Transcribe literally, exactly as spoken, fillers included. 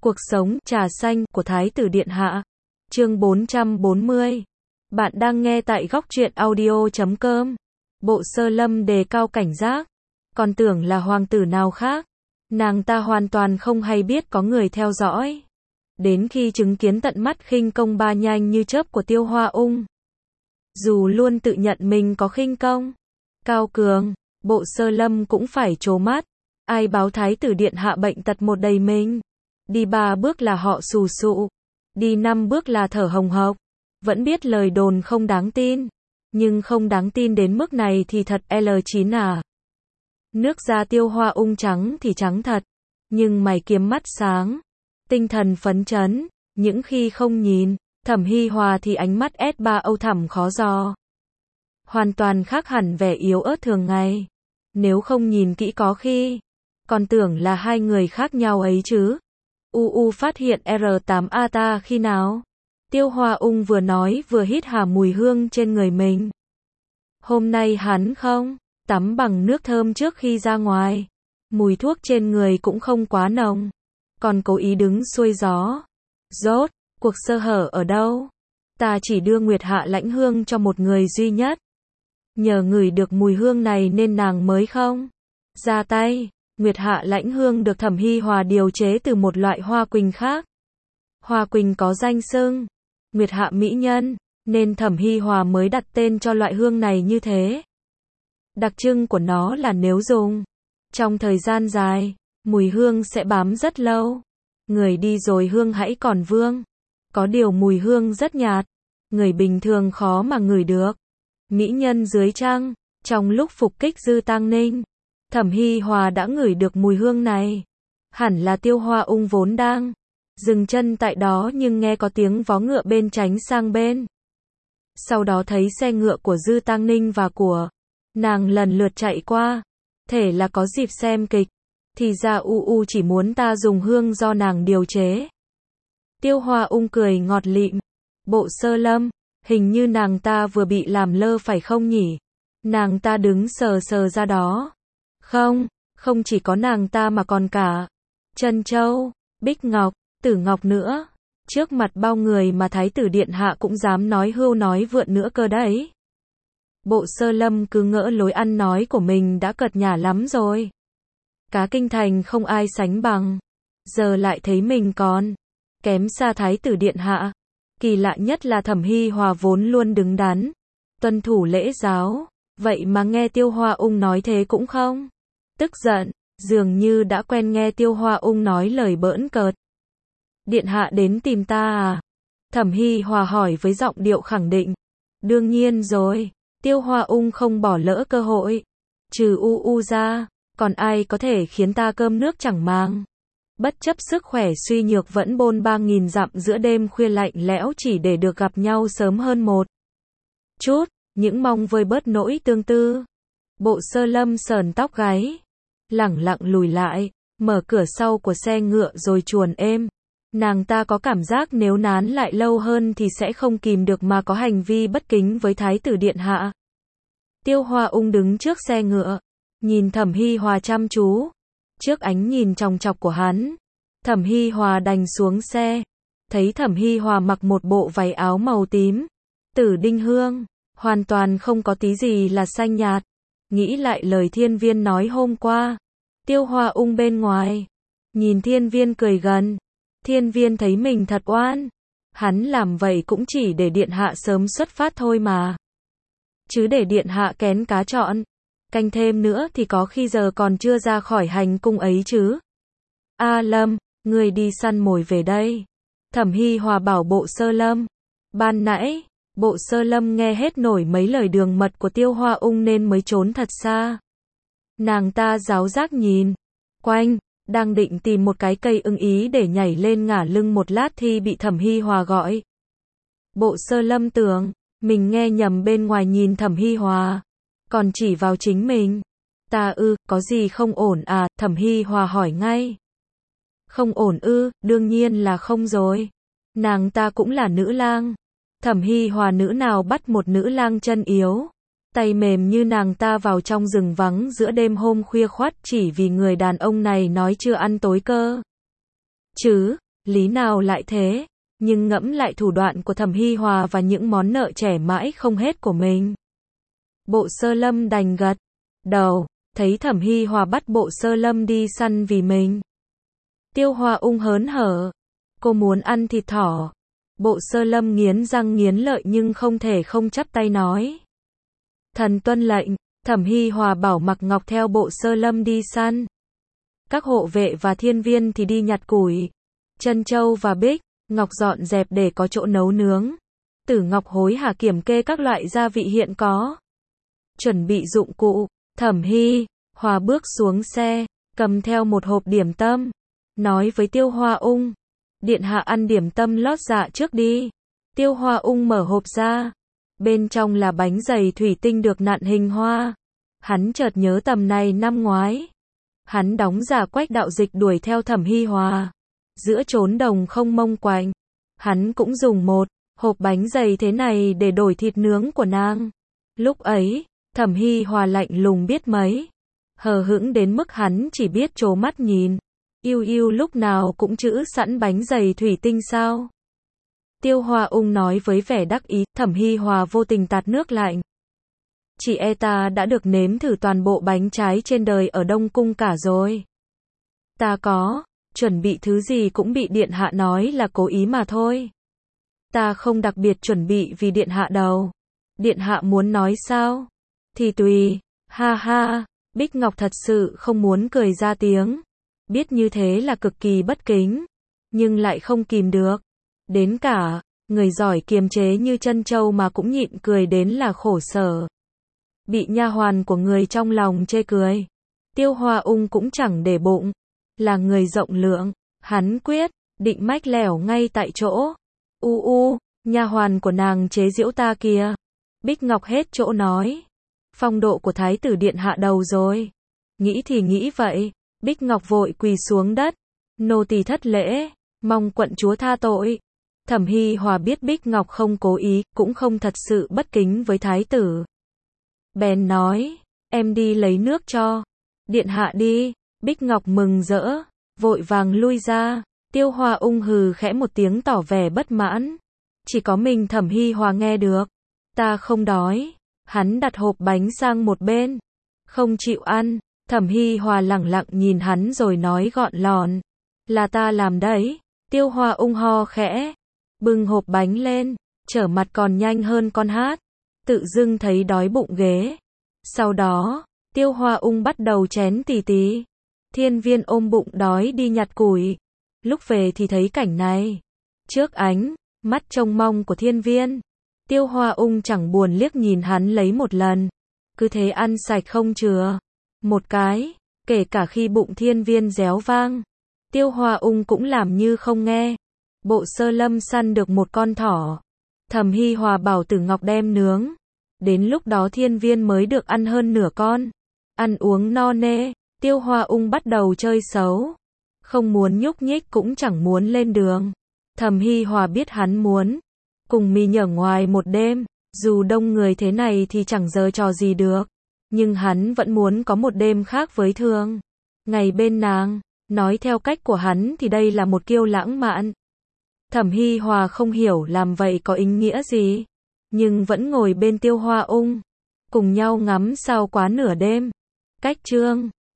Cuộc sống trà xanh của Thái tử Điện Hạ. Chương bốn trăm bốn mươi. Bạn đang nghe tại góc truyện audio chấm com. Bộ Sơ Lâm đề cao cảnh giác, còn tưởng là hoàng tử nào khác. Nàng ta hoàn toàn không hay biết có người theo dõi. Đến khi chứng kiến tận mắt khinh công ba nhanh như chớp của Tiêu Hoa Ung. Dù luôn tự nhận mình có khinh công cao cường, Bộ Sơ Lâm cũng phải trố mắt. Ai báo Thái tử Điện Hạ bệnh tật một đầy mình. Đi ba bước là họ sù sụ, đi năm bước là thở hồng hộc. Vẫn biết lời đồn không đáng tin, nhưng không đáng tin đến mức này thì thật L chín à. Nước da Tiêu Hoa Ung trắng thì trắng thật, nhưng mày kiếm mắt sáng, tinh thần phấn chấn. Những khi không nhìn Thẩm Hi Hòa thì ánh mắt S ba âu thẳm khó dò, hoàn toàn khác hẳn vẻ yếu ớt thường ngày. Nếu không nhìn kỹ có khi còn tưởng là hai người khác nhau ấy chứ. U U phát hiện R tám A ta khi nào? Tiêu Hoa Ung vừa nói vừa hít hà mùi hương trên người mình. Hôm nay hắn không tắm bằng nước thơm trước khi ra ngoài. Mùi thuốc trên người cũng không quá nồng, còn cố ý đứng xuôi gió. Rốt cuộc sơ hở ở đâu? Ta chỉ đưa Nguyệt Hạ lãnh hương cho một người duy nhất. Nhờ ngửi được mùi hương này nên nàng mới không ra tay. Nguyệt Hạ lãnh hương được Thẩm Hi Hòa điều chế từ một loại hoa quỳnh khác. Hoa quỳnh có danh xưng Nguyệt Hạ mỹ nhân, nên Thẩm Hi Hòa mới đặt tên cho loại hương này như thế. Đặc trưng của nó là nếu dùng trong thời gian dài, mùi hương sẽ bám rất lâu. Người đi rồi hương hãy còn vương. Có điều mùi hương rất nhạt, người bình thường khó mà ngửi được. Mỹ nhân dưới trăng, trong lúc phục kích Dư Tang Ninh, Thẩm Hi Hòa đã ngửi được mùi hương này. Hẳn là Tiêu Hoa Ung vốn đang dừng chân tại đó nhưng nghe có tiếng vó ngựa bên tránh sang bên. Sau đó thấy xe ngựa của Dư Tang Ninh và của nàng lần lượt chạy qua. Thể là có dịp xem kịch. Thì ra U U chỉ muốn ta dùng hương do nàng điều chế. Tiêu Hoa Ung cười ngọt lịm. Bộ Sơ Lâm, hình như nàng ta vừa bị làm lơ phải không nhỉ? Nàng ta đứng sờ sờ ra đó. Không, không chỉ có nàng ta mà còn cả Trân Châu, Bích Ngọc, Tử Ngọc nữa. Trước mặt bao người mà Thái tử Điện Hạ cũng dám nói hưu nói vượn nữa cơ đấy. Bộ Sơ Lâm cứ ngỡ lối ăn nói của mình đã cợt nhả lắm rồi. Cá kinh thành không ai sánh bằng. Giờ lại thấy mình còn kém xa Thái tử Điện Hạ. Kỳ lạ nhất là Thẩm Hi Hòa vốn luôn đứng đắn, tuân thủ lễ giáo. Vậy mà nghe Tiêu Hoa Ung nói thế cũng không tức giận, dường như đã quen nghe Tiêu Hoa Ung nói lời bỡn cợt. Điện Hạ đến tìm ta à? Thẩm Hi Hòa hỏi với giọng điệu khẳng định. Đương nhiên rồi. Tiêu Hoa Ung không bỏ lỡ cơ hội. Trừ U U ra, còn ai có thể khiến ta cơm nước chẳng màng. Bất chấp sức khỏe suy nhược vẫn bôn ba nghìn dặm giữa đêm khuya lạnh lẽo chỉ để được gặp nhau sớm hơn một chút. Những mong vơi bớt nỗi tương tư. Bộ Sơ Lâm sờn tóc gáy, lẳng lặng lùi lại, mở cửa sau của xe ngựa rồi chuồn êm. Nàng ta có cảm giác nếu nán lại lâu hơn thì sẽ không kìm được mà có hành vi bất kính với Thái tử Điện Hạ. Tiêu Hoa Ung đứng trước xe ngựa, nhìn Thẩm Hi Hòa chăm chú. Trước ánh nhìn chòng chọc của hắn, Thẩm Hi Hòa đành xuống xe. Thấy Thẩm Hi Hòa mặc một bộ váy áo màu tím, tử đinh hương, hoàn toàn không có tí gì là xanh nhạt. Nghĩ lại lời Thiên Viên nói hôm qua. Tiêu Hoa Ung bên ngoài, nhìn Thiên Viên cười gần. Thiên Viên thấy mình thật oan. Hắn làm vậy cũng chỉ để Điện Hạ sớm xuất phát thôi mà. Chứ để Điện Hạ kén cá chọn canh thêm nữa thì có khi giờ còn chưa ra khỏi hành cung ấy chứ. A Lâm, người đi săn mồi về đây. Thẩm Hi Hòa bảo Bộ Sơ Lâm. Ban nãy, Bộ Sơ Lâm nghe hết nổi mấy lời đường mật của Tiêu Hoa Ung nên mới trốn thật xa. Nàng ta giáo giác nhìn quanh, đang định tìm một cái cây ưng ý để nhảy lên ngả lưng một lát thì bị Thẩm Hi Hòa gọi. Bộ Sơ Lâm tưởng mình nghe nhầm bên ngoài nhìn Thẩm Hi Hòa, còn chỉ vào chính mình. Ta ư, có gì không ổn à? Thẩm Hi Hòa hỏi ngay. Không ổn ư? Đương nhiên là không rồi. Nàng ta cũng là nữ lang. Thẩm Hi Hòa nữ nào bắt một nữ lang chân yếu, tay mềm như nàng ta vào trong rừng vắng giữa đêm hôm khuya khoắt chỉ vì người đàn ông này nói chưa ăn tối cơ. Chứ, Lý nào lại thế, nhưng ngẫm lại thủ đoạn của Thẩm Hi Hòa và những món nợ trẻ mãi không hết của mình. Bộ Sơ Lâm đành gật đầu, thấy Thẩm Hi Hòa bắt Bộ Sơ Lâm đi săn vì mình. Tiêu Hoa Ung hớn hở, cô muốn ăn thịt thỏ. Bộ Sơ Lâm nghiến răng nghiến lợi nhưng không thể không chắp tay nói. Thần tuân lệnh. Thẩm Hi Hòa bảo Mặc Ngọc theo Bộ Sơ Lâm đi săn. Các hộ vệ và thiên viên thì đi nhặt củi. Trân Châu và Bích Ngọc dọn dẹp để có chỗ nấu nướng. Tử Ngọc hối hả kiểm kê các loại gia vị hiện có. Chuẩn bị dụng cụ. Thẩm Hi Hòa bước xuống xe, cầm theo một hộp điểm tâm, nói với Tiêu Hoa Ung. Điện hạ ăn điểm tâm lót dạ trước đi. Tiêu Hoa Ung mở hộp ra. Bên trong là bánh dày thủy tinh được nặn hình hoa. Hắn chợt nhớ tầm này năm ngoái. Hắn đóng giả Quách Đạo Dịch đuổi theo Thẩm Hi Hòa. Giữa chốn đồng không mông quạnh. Hắn cũng dùng một hộp bánh dày thế này để đổi thịt nướng của nàng. Lúc ấy, Thẩm Hi Hòa lạnh lùng biết mấy. Hờ hững đến mức hắn chỉ biết trố mắt nhìn. Yêu yêu lúc nào cũng trữ sẵn bánh dày thủy tinh sao? Tiêu Hoa Ung nói với vẻ đắc ý. Thẩm Hi Hòa vô tình tạt nước lạnh. Chị e ta đã được nếm thử toàn bộ bánh trái trên đời ở Đông Cung cả rồi. Ta có chuẩn bị thứ gì cũng bị điện hạ nói là cố ý mà thôi. Ta không đặc biệt chuẩn bị vì điện hạ đâu. Điện hạ muốn nói sao? Thì tùy. Ha ha. Bích Ngọc thật sự không muốn cười ra tiếng. Biết như thế là cực kỳ bất kính, nhưng lại không kìm được. Đến cả người giỏi kiềm chế như Trân Châu mà cũng nhịn cười đến là khổ sở. Bị nha hoàn của người trong lòng chê cười. Tiêu Hoa Ung cũng chẳng để bụng. Là người rộng lượng, hắn quyết định mách lẻo ngay tại chỗ. U u, nha hoàn của nàng chế giễu ta kìa. Bích Ngọc hết chỗ nói. Phong độ của thái tử điện hạ đầu rồi. Nghĩ thì nghĩ vậy. Bích Ngọc vội quỳ xuống đất. Nô tỳ thất lễ, mong quận chúa tha tội. Thẩm Hi Hòa biết Bích Ngọc không cố ý, cũng không thật sự bất kính với thái tử. Bèn nói, em đi lấy nước cho điện hạ đi. Bích Ngọc mừng rỡ, vội vàng lui ra. Tiêu Hoa Ung hừ khẽ một tiếng tỏ vẻ bất mãn. Chỉ có mình Thẩm Hi Hòa nghe được. Ta không đói. Hắn đặt hộp bánh sang một bên. Không chịu ăn. Thẩm Hi Hòa lẳng lặng nhìn hắn rồi nói gọn lọn. Là ta làm đấy. Tiêu Hoa Ung ho khẽ. Bưng hộp bánh lên. Trở mặt còn nhanh hơn con hát. Tự dưng thấy đói bụng ghế. Sau đó, Tiêu Hoa Ung bắt đầu chén tì tí. Thiên viên ôm bụng đói đi nhặt củi. Lúc về thì thấy cảnh này. Trước ánh mắt trông mong của thiên viên, Tiêu Hoa Ung chẳng buồn liếc nhìn hắn lấy một lần. Cứ thế ăn sạch không chừa một cái, kể cả khi bụng thiên viên réo vang. Tiêu Hoa Ung cũng làm như không nghe. Bộ Sơ Lâm săn được một con thỏ. Thẩm Hi Hòa bảo Tử Ngọc đem nướng. Đến lúc đó thiên viên mới được ăn hơn nửa con. Ăn uống no nê, Tiêu Hoa Ung bắt đầu chơi xấu. Không muốn nhúc nhích cũng chẳng muốn lên đường. Thẩm Hi Hòa biết hắn muốn cùng mì nhở ngoài một đêm. Dù đông người thế này thì chẳng giở trò gì được. Nhưng hắn vẫn muốn có một đêm khác với thường ngày bên nàng. Nói theo cách của hắn thì đây là một kiêu lãng mạn. Thẩm Hi Hòa không hiểu làm vậy có ý nghĩa gì. Nhưng vẫn ngồi bên Tiêu Hoa Ung. Cùng nhau ngắm sao quá nửa đêm. Cách chương